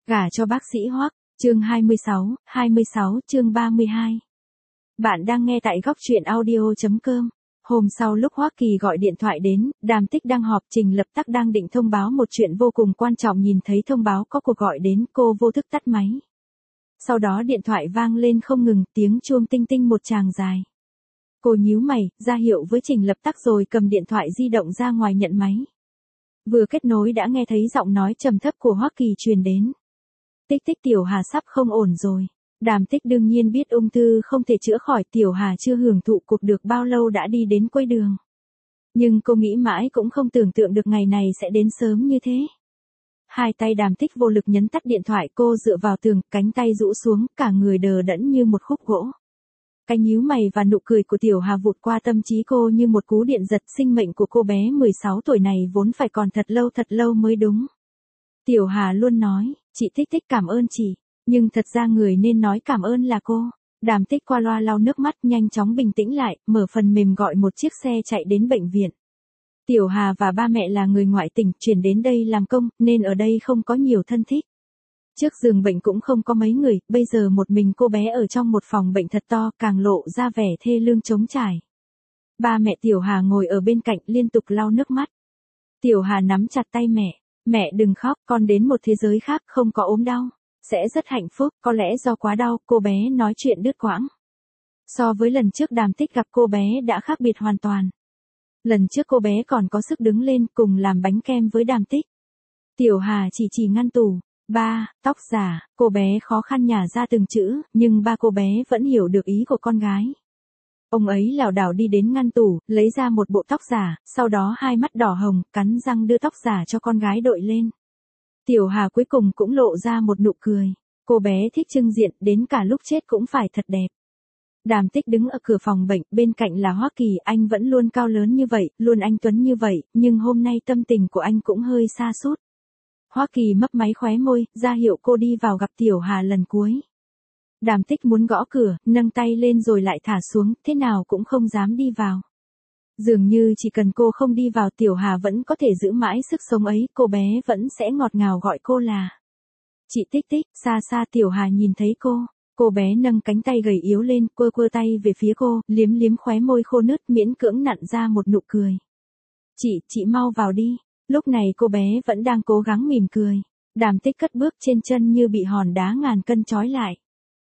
Gả cho bác sĩ Hoắc, chương 26 chương 32. Bạn đang nghe tại góc truyện audio.com. Hôm sau lúc Hoắc Kỳ gọi điện thoại đến, Đàm Tích đang họp, Trình Lập Tắc đang định thông báo một chuyện vô cùng quan trọng, nhìn thấy thông báo có cuộc gọi đến, cô vô thức tắt máy. Sau đó điện thoại vang lên không ngừng, tiếng chuông tinh tinh một tràng dài. Cô nhíu mày, ra hiệu với Trình Lập Tắc rồi cầm điện thoại di động ra ngoài nhận máy. Vừa kết nối đã nghe thấy giọng nói trầm thấp của Hoắc Kỳ truyền đến. Tích tích, Tiểu Hà sắp không ổn rồi. Đàm Tích đương nhiên biết ung thư không thể chữa khỏi, Tiểu Hà chưa hưởng thụ cuộc được bao lâu đã đi đến cuối đường. Nhưng cô nghĩ mãi cũng không tưởng tượng được ngày này sẽ đến sớm như thế. Hai tay Đàm Tích vô lực nhấn tắt điện thoại, cô dựa vào tường, cánh tay rũ xuống, cả người đờ đẫn như một khúc gỗ. Cái nhíu mày và nụ cười của Tiểu Hà vụt qua tâm trí cô như một cú điện giật, sinh mệnh của cô bé 16 tuổi này vốn phải còn thật lâu mới đúng. Tiểu Hà luôn nói, chị Tích Tích cảm ơn chị, nhưng thật ra người nên nói cảm ơn là cô. Đàm Tích qua loa lau nước mắt, nhanh chóng bình tĩnh lại, mở phần mềm gọi một chiếc xe chạy đến bệnh viện. Tiểu Hà và ba mẹ là người ngoại tỉnh, chuyển đến đây làm công, nên ở đây không có nhiều thân thích. Trước giường bệnh cũng không có mấy người, bây giờ một mình cô bé ở trong một phòng bệnh thật to, càng lộ ra vẻ thê lương trống trải. Ba mẹ Tiểu Hà ngồi ở bên cạnh liên tục lau nước mắt. Tiểu Hà nắm chặt tay mẹ. Mẹ đừng khóc, con đến một thế giới khác, không có ốm đau. Sẽ rất hạnh phúc, có lẽ do quá đau, cô bé nói chuyện đứt quãng. So với lần trước Đàm Tích gặp cô bé đã khác biệt hoàn toàn. Lần trước cô bé còn có sức đứng lên cùng làm bánh kem với Đàm Tích. Tiểu Hà chỉ ngăn tủ. Ba, tóc giả, cô bé khó khăn nhả ra từng chữ, nhưng ba cô bé vẫn hiểu được ý của con gái. Ông ấy lảo đảo đi đến ngăn tủ, lấy ra một bộ tóc giả, sau đó hai mắt đỏ hồng, cắn răng đưa tóc giả cho con gái đội lên. Tiểu Hà cuối cùng cũng lộ ra một nụ cười. Cô bé thích trưng diện, đến cả lúc chết cũng phải thật đẹp. Đàm Tích đứng ở cửa phòng bệnh, bên cạnh là Hoắc Kỳ, anh vẫn luôn cao lớn như vậy, luôn anh tuấn như vậy, nhưng hôm nay tâm tình của anh cũng hơi sa sút. Hoắc Kỳ mấp máy khóe môi, ra hiệu cô đi vào gặp Tiểu Hà lần cuối. Đàm Tích muốn gõ cửa, nâng tay lên rồi lại thả xuống, thế nào cũng không dám đi vào. Dường như chỉ cần cô không đi vào, Tiểu Hà vẫn có thể giữ mãi sức sống ấy, cô bé vẫn sẽ ngọt ngào gọi cô là chị Tích Tích. Xa xa Tiểu Hà nhìn thấy cô bé nâng cánh tay gầy yếu lên, quơ tay về phía cô, liếm khóe môi khô nứt, miễn cưỡng nặn ra một nụ cười. Chị mau vào đi. Lúc này cô bé vẫn đang cố gắng mỉm cười. Đàm Tích cất bước, trên chân như bị hòn đá ngàn cân trói lại.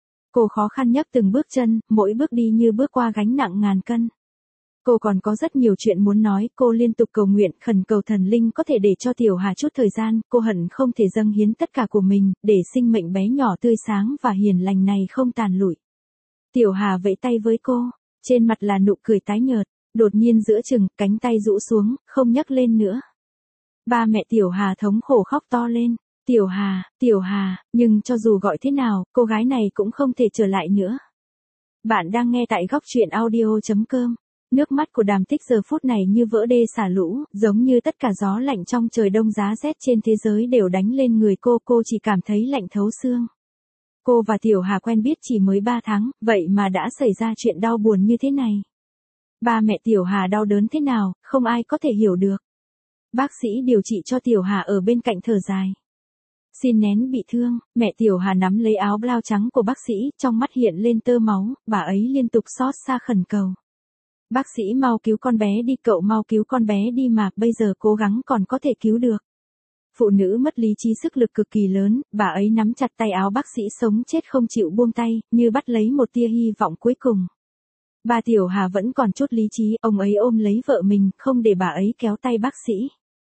Cô khó khăn nhấc từng bước chân, mỗi bước đi như bước qua gánh nặng ngàn cân. Cô còn có rất nhiều chuyện muốn nói, cô liên tục cầu nguyện, khẩn cầu thần linh có thể để cho Tiểu Hà chút thời gian, cô hận không thể dâng hiến tất cả của mình, để sinh mệnh bé nhỏ tươi sáng và hiền lành này không tàn lụi. Tiểu Hà vẫy tay với cô, trên mặt là nụ cười tái nhợt, đột nhiên giữa chừng, cánh tay rũ xuống, không nhấc lên nữa. Ba mẹ Tiểu Hà thống khổ khóc to lên. Tiểu Hà, nhưng cho dù gọi thế nào, cô gái này cũng không thể trở lại nữa. Bạn đang nghe tại góc truyện audio.com. Nước mắt của Đàm Tích giờ phút này như vỡ đê xả lũ, giống như tất cả gió lạnh trong trời đông giá rét trên thế giới đều đánh lên người cô chỉ cảm thấy lạnh thấu xương. Cô và Tiểu Hà quen biết chỉ mới 3 tháng, vậy mà đã xảy ra chuyện đau buồn như thế này. Ba mẹ Tiểu Hà đau đớn thế nào, không ai có thể hiểu được. Bác sĩ điều trị cho Tiểu Hà ở bên cạnh thở dài. Xin nén bị thương, mẹ Tiểu Hà nắm lấy áo blau trắng của bác sĩ, trong mắt hiện lên tơ máu, bà ấy liên tục xót xa khẩn cầu. Bác sĩ mau cứu con bé đi, cậu mau cứu con bé đi mà, bây giờ cố gắng còn có thể cứu được. Phụ nữ mất lý trí sức lực cực kỳ lớn, bà ấy nắm chặt tay áo bác sĩ sống chết không chịu buông tay, như bắt lấy một tia hy vọng cuối cùng. Bà Tiểu Hà vẫn còn chút lý trí, ông ấy ôm lấy vợ mình, không để bà ấy kéo tay bác sĩ.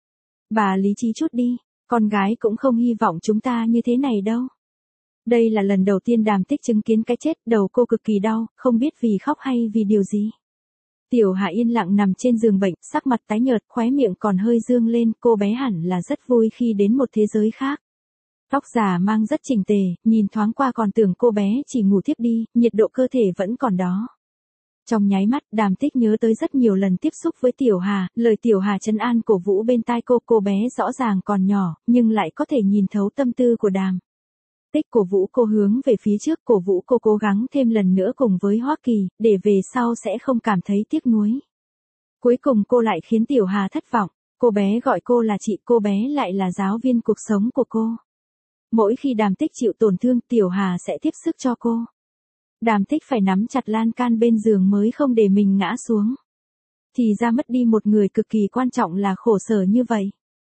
Bà lý trí chút đi, con gái cũng không hy vọng chúng ta như thế này đâu. Đây là lần đầu tiên Đàm Tích chứng kiến cái chết, đầu cô cực kỳ đau, không biết vì khóc hay vì điều gì. Tiểu Hà yên lặng nằm trên giường bệnh, sắc mặt tái nhợt, khóe miệng còn hơi dương lên, cô bé hẳn là rất vui khi đến một thế giới khác. Tóc giả mang rất chỉnh tề, nhìn thoáng qua còn tưởng cô bé chỉ ngủ thiếp đi, nhiệt độ cơ thể vẫn còn đó. Trong nháy mắt, Đàm Tích nhớ tới rất nhiều lần tiếp xúc với Tiểu Hà, lời Tiểu Hà trấn an cổ vũ bên tai cô bé rõ ràng còn nhỏ, nhưng lại có thể nhìn thấu tâm tư của Đàm Tích, cổ vũ cô hướng về phía trước, cổ vũ cô cố gắng thêm lần nữa cùng với Hoắc Kỳ, để về sau sẽ không cảm thấy tiếc nuối. Cuối cùng cô lại khiến Tiểu Hà thất vọng, cô bé gọi cô là chị, cô bé lại là giáo viên cuộc sống của cô. Mỗi khi Đàm Tích chịu tổn thương, Tiểu Hà sẽ tiếp sức cho cô. Đàm Tích phải nắm chặt lan can bên giường mới không để mình ngã xuống. Thì ra mất đi một người cực kỳ quan trọng là khổ sở như vậy.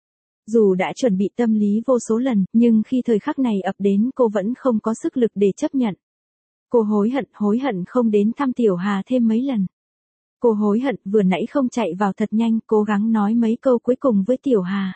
Dù đã chuẩn bị tâm lý vô số lần, nhưng khi thời khắc này ập đến cô vẫn không có sức lực để chấp nhận. Cô hối hận không đến thăm Tiểu Hà thêm mấy lần. Cô hối hận vừa nãy không chạy vào thật nhanh, cố gắng nói mấy câu cuối cùng với Tiểu Hà.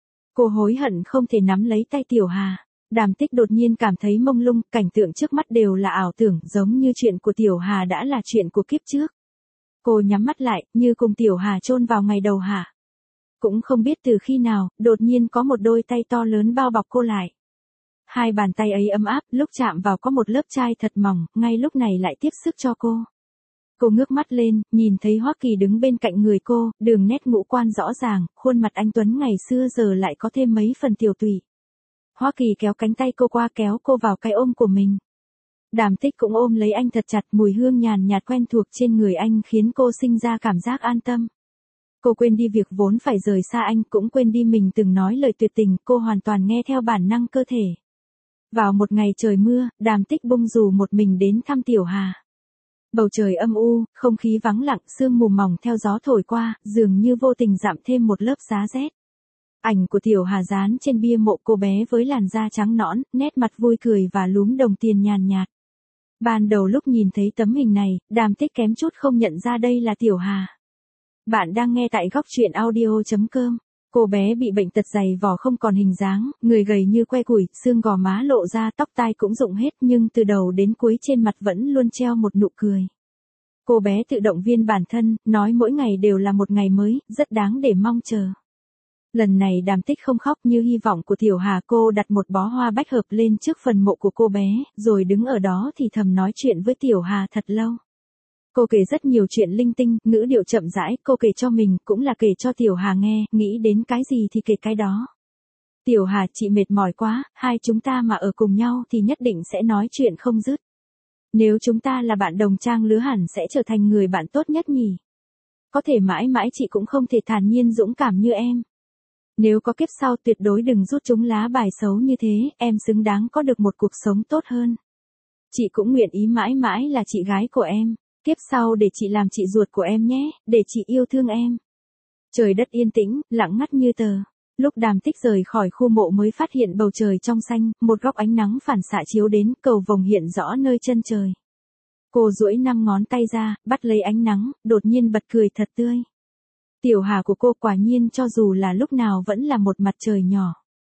Cô hối hận không thể nắm lấy tay Tiểu Hà. Đàm Tích đột nhiên cảm thấy mông lung, cảnh tượng trước mắt đều là ảo tưởng, giống như chuyện của Tiểu Hà đã là chuyện của kiếp trước. Cô nhắm mắt lại, như cùng Tiểu Hà chôn vào ngày đầu hạ. Cũng không biết từ khi nào, đột nhiên có một đôi tay to lớn bao bọc cô lại. Hai bàn tay ấy ấm áp, lúc chạm vào có một lớp chai thật mỏng, ngay lúc này lại tiếp sức cho cô. Cô ngước mắt lên, nhìn thấy Hoắc Kỳ đứng bên cạnh người cô, đường nét ngũ quan rõ ràng, khuôn mặt anh tuấn ngày xưa giờ lại có thêm mấy phần tiểu tụy. Hoắc Kỳ kéo cánh tay cô qua, kéo cô vào cái ôm của mình. Đàm Tích cũng ôm lấy anh thật chặt, mùi hương nhàn nhạt quen thuộc trên người anh khiến cô sinh ra cảm giác an tâm. Cô quên đi việc vốn phải rời xa anh, cũng quên đi mình từng nói lời tuyệt tình, cô hoàn toàn nghe theo bản năng cơ thể. Vào một ngày trời mưa, Đàm Tích bung dù một mình đến thăm Tiểu Hà. Bầu trời âm u, không khí vắng lặng, sương mù mỏng theo gió thổi qua, dường như vô tình giảm thêm một lớp giá rét. Ảnh của Tiểu Hà dán trên bia mộ, cô bé với làn da trắng nõn, nét mặt vui cười và lúm đồng tiền nhàn nhạt. Ban đầu lúc nhìn thấy tấm hình này, Đàm Tích kém chút không nhận ra đây là Tiểu Hà. Bạn đang nghe tại góc truyện audio.com. Cô bé bị bệnh tật dày vò không còn hình dáng, người gầy như que củi, xương gò má lộ ra, tóc tai cũng rụng hết, nhưng từ đầu đến cuối trên mặt vẫn luôn treo một nụ cười. Cô bé tự động viên bản thân, nói mỗi ngày đều là một ngày mới, rất đáng để mong chờ. Lần này Đàm Tích không khóc như hy vọng của Tiểu Hà, cô đặt một bó hoa bách hợp lên trước phần mộ của cô bé, rồi đứng ở đó thì thầm nói chuyện với Tiểu Hà thật lâu. Cô kể rất nhiều chuyện linh tinh, ngữ điệu chậm rãi, cô kể cho mình, cũng là kể cho Tiểu Hà nghe, nghĩ đến cái gì thì kể cái đó. Tiểu Hà, chị mệt mỏi quá, hai chúng ta mà ở cùng nhau thì nhất định sẽ nói chuyện không dứt. Nếu chúng ta là bạn đồng trang lứa hẳn sẽ trở thành người bạn tốt nhất nhỉ. Có thể mãi mãi chị cũng không thể thản nhiên dũng cảm như em. Nếu có kiếp sau tuyệt đối đừng rút chúng lá bài xấu như thế, em xứng đáng có được một cuộc sống tốt hơn. Chị cũng nguyện ý mãi mãi là chị gái của em. Kiếp sau để chị làm chị ruột của em nhé, để chị yêu thương em. Trời đất yên tĩnh, lặng ngắt như tờ. Lúc Đàm Tích rời khỏi khu mộ mới phát hiện bầu trời trong xanh, một góc ánh nắng phản xạ chiếu đến, cầu vồng hiện rõ nơi chân trời. Cô duỗi 5 ngón tay ra, bắt lấy ánh nắng, đột nhiên bật cười thật tươi. Tiểu Hà của cô quả nhiên cho dù là lúc nào vẫn là một mặt trời nhỏ.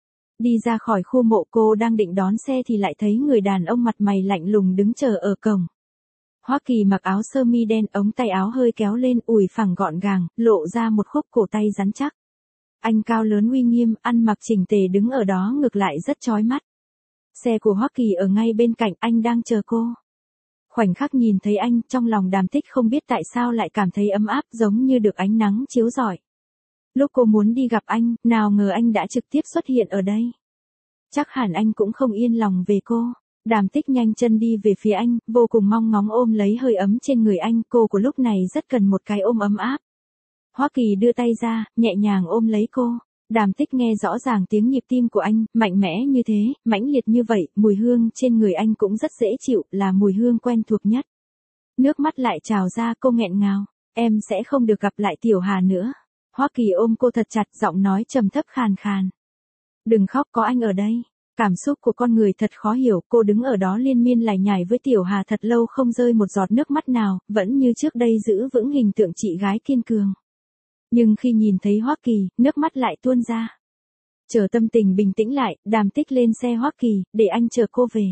Đi ra khỏi khu mộ, cô đang định đón xe thì lại thấy người đàn ông mặt mày lạnh lùng đứng chờ ở cổng. Hoắc Kỳ mặc áo sơ mi đen, ống tay áo hơi kéo lên, ủi phẳng gọn gàng, lộ ra một khúc cổ tay rắn chắc. Anh cao lớn uy nghiêm, ăn mặc chỉnh tề đứng ở đó ngược lại rất chói mắt. Xe của Hoắc Kỳ ở ngay bên cạnh, anh đang chờ cô. Khoảnh khắc nhìn thấy anh, trong lòng Đàm Tích không biết tại sao lại cảm thấy ấm áp, giống như được ánh nắng chiếu rọi. Lúc cô muốn đi gặp anh, nào ngờ anh đã trực tiếp xuất hiện ở đây. Chắc hẳn anh cũng không yên lòng về cô. Đàm Tích nhanh chân đi về phía anh, vô cùng mong ngóng ôm lấy hơi ấm trên người anh, cô của lúc này rất cần một cái ôm ấm áp. Hoắc Kỳ đưa tay ra, nhẹ nhàng ôm lấy cô. Đàm Tích nghe rõ ràng tiếng nhịp tim của anh, mạnh mẽ như thế, mãnh liệt như vậy, mùi hương trên người anh cũng rất dễ chịu, là mùi hương quen thuộc nhất. Nước mắt lại trào ra, cô nghẹn ngào, em sẽ không được gặp lại Tiểu Hà nữa. Hoắc Kỳ ôm cô thật chặt, giọng nói trầm thấp khàn khàn. Đừng khóc, có anh ở đây. Cảm xúc của con người thật khó hiểu, cô đứng ở đó liên miên lải nhải với Tiểu Hà thật lâu không rơi một giọt nước mắt nào, vẫn như trước đây giữ vững hình tượng chị gái kiên cường. Nhưng khi nhìn thấy Hoắc Kỳ, nước mắt lại tuôn ra. Chờ tâm tình bình tĩnh lại, Đàm Tích lên xe Hoắc Kỳ, để anh chờ cô về.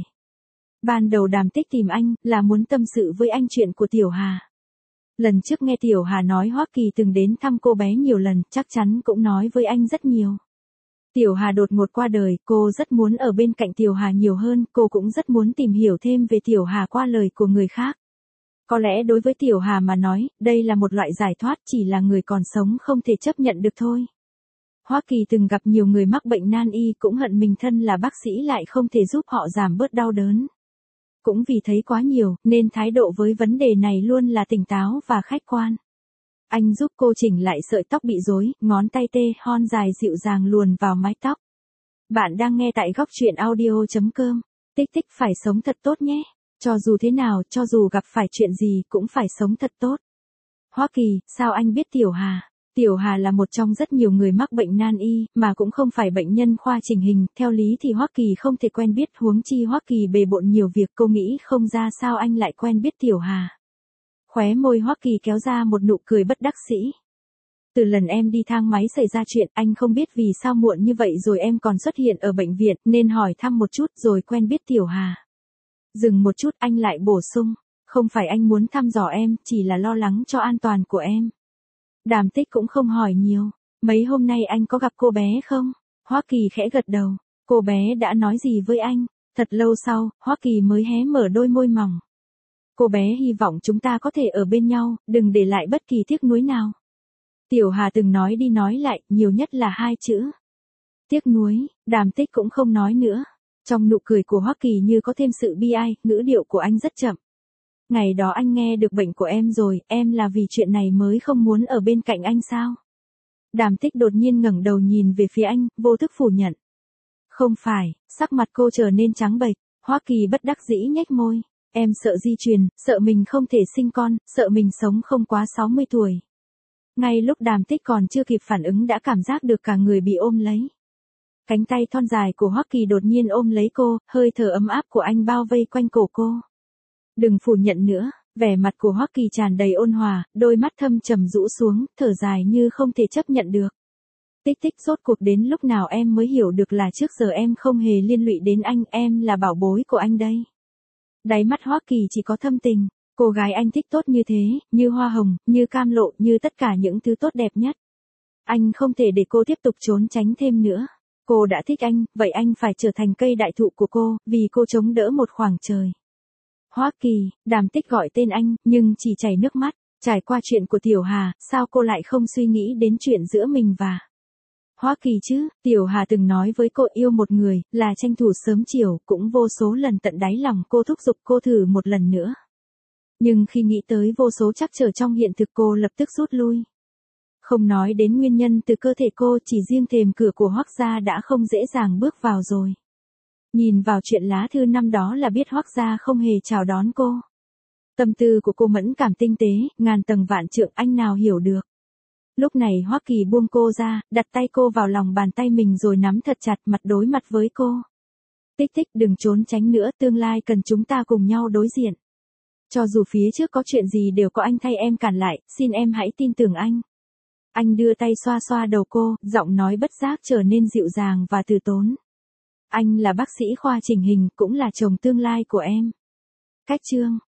Ban đầu Đàm Tích tìm anh, là muốn tâm sự với anh chuyện của Tiểu Hà. Lần trước nghe Tiểu Hà nói Hoắc Kỳ từng đến thăm cô bé nhiều lần, chắc chắn cũng nói với anh rất nhiều. Tiểu Hà đột ngột qua đời, cô rất muốn ở bên cạnh Tiểu Hà nhiều hơn, cô cũng rất muốn tìm hiểu thêm về Tiểu Hà qua lời của người khác. Có lẽ đối với Tiểu Hà mà nói, đây là một loại giải thoát, chỉ là người còn sống không thể chấp nhận được thôi. Hoắc Kỳ từng gặp nhiều người mắc bệnh nan y, cũng hận mình thân là bác sĩ lại không thể giúp họ giảm bớt đau đớn. Cũng vì thấy quá nhiều, nên thái độ với vấn đề này luôn là tỉnh táo và khách quan. Anh giúp cô chỉnh lại sợi tóc bị rối, ngón tay tê hon dài dịu dàng luồn vào mái tóc. Bạn đang nghe tại góc truyện audio.com. Tích tích phải sống thật tốt nhé. Cho dù thế nào, cho dù gặp phải chuyện gì cũng phải sống thật tốt. Hoa Kỳ, sao anh biết Tiểu Hà? Tiểu Hà là một trong rất nhiều người mắc bệnh nan y, mà cũng không phải bệnh nhân khoa chỉnh hình. Theo lý thì Hoa Kỳ không thể quen biết, huống chi Hoa Kỳ bề bộn nhiều việc. Cô nghĩ không ra sao anh lại quen biết Tiểu Hà. Khóe môi Hoa Kỳ kéo ra một nụ cười bất đắc dĩ. Từ lần em đi thang máy xảy ra chuyện, anh không biết vì sao muộn như vậy rồi em còn xuất hiện ở bệnh viện, nên hỏi thăm một chút rồi quen biết Tiểu Hà. Dừng một chút, anh lại bổ sung, không phải anh muốn thăm dò em, chỉ là lo lắng cho an toàn của em. Đàm Tích cũng không hỏi nhiều, mấy hôm nay anh có gặp cô bé không? Hoa Kỳ khẽ gật đầu, cô bé đã nói gì với anh? Thật lâu sau, Hoa Kỳ mới hé mở đôi môi mỏng. Cô bé hy vọng chúng ta có thể ở bên nhau, đừng để lại bất kỳ tiếc nuối nào. Tiểu Hà từng nói đi nói lại, nhiều nhất là 2 chữ. Tiếc nuối. Đàm Tích cũng không nói nữa. Trong nụ cười của Hoa Kỳ như có thêm sự bi ai, ngữ điệu của anh rất chậm. Ngày đó anh nghe được bệnh của em rồi, em là vì chuyện này mới không muốn ở bên cạnh anh sao? Đàm Tích đột nhiên ngẩng đầu nhìn về phía anh, vô thức phủ nhận. Không phải, sắc mặt cô trở nên trắng bệch. Hoa Kỳ bất đắc dĩ nhếch môi. Em sợ di truyền, sợ mình không thể sinh con, sợ mình sống không quá 60 tuổi. Ngay lúc Đàm Tích còn chưa kịp phản ứng đã cảm giác được cả người bị ôm lấy. Cánh tay thon dài của Hoa Kỳ đột nhiên ôm lấy cô, hơi thở ấm áp của anh bao vây quanh cổ cô. Đừng phủ nhận nữa, vẻ mặt của Hoa Kỳ tràn đầy ôn hòa, đôi mắt thâm trầm rũ xuống, thở dài như không thể chấp nhận được. Tích tích, rốt cuộc đến lúc nào em mới hiểu được là trước giờ em không hề liên lụy đến anh, em là bảo bối của anh đây. Đáy mắt Hoa Kỳ chỉ có thâm tình. Cô gái anh thích tốt như thế, như hoa hồng, như cam lộ, như tất cả những thứ tốt đẹp nhất. Anh không thể để cô tiếp tục trốn tránh thêm nữa. Cô đã thích anh, vậy anh phải trở thành cây đại thụ của cô, vì cô chống đỡ một khoảng trời. Hoa Kỳ, Đàm Tích gọi tên anh, nhưng chỉ chảy nước mắt. Trải qua chuyện của Tiểu Hà, sao cô lại không suy nghĩ đến chuyện giữa mình và Hoa Kỳ chứ? Tiểu Hà từng nói với cô yêu một người, là tranh thủ sớm chiều, cũng vô số lần tận đáy lòng cô thúc giục cô thử một lần nữa. Nhưng khi nghĩ tới vô số trắc trở trong hiện thực cô lập tức rút lui. Không nói đến nguyên nhân từ cơ thể cô, chỉ riêng thềm cửa của Hoắc gia đã không dễ dàng bước vào rồi. Nhìn vào chuyện lá thư năm đó là biết Hoắc gia không hề chào đón cô. Tâm tư của cô mẫn cảm tinh tế, ngàn tầng vạn trượng, anh nào hiểu được. Lúc này Hoa Kỳ buông cô ra, đặt tay cô vào lòng bàn tay mình rồi nắm thật chặt, mặt đối mặt với cô. Tích tích, đừng trốn tránh nữa, tương lai cần chúng ta cùng nhau đối diện. Cho dù phía trước có chuyện gì đều có anh thay em cản lại, xin em hãy tin tưởng anh. Anh đưa tay xoa xoa đầu cô, giọng nói bất giác trở nên dịu dàng và từ tốn. Anh là bác sĩ khoa chỉnh hình, cũng là chồng tương lai của em. Cách chương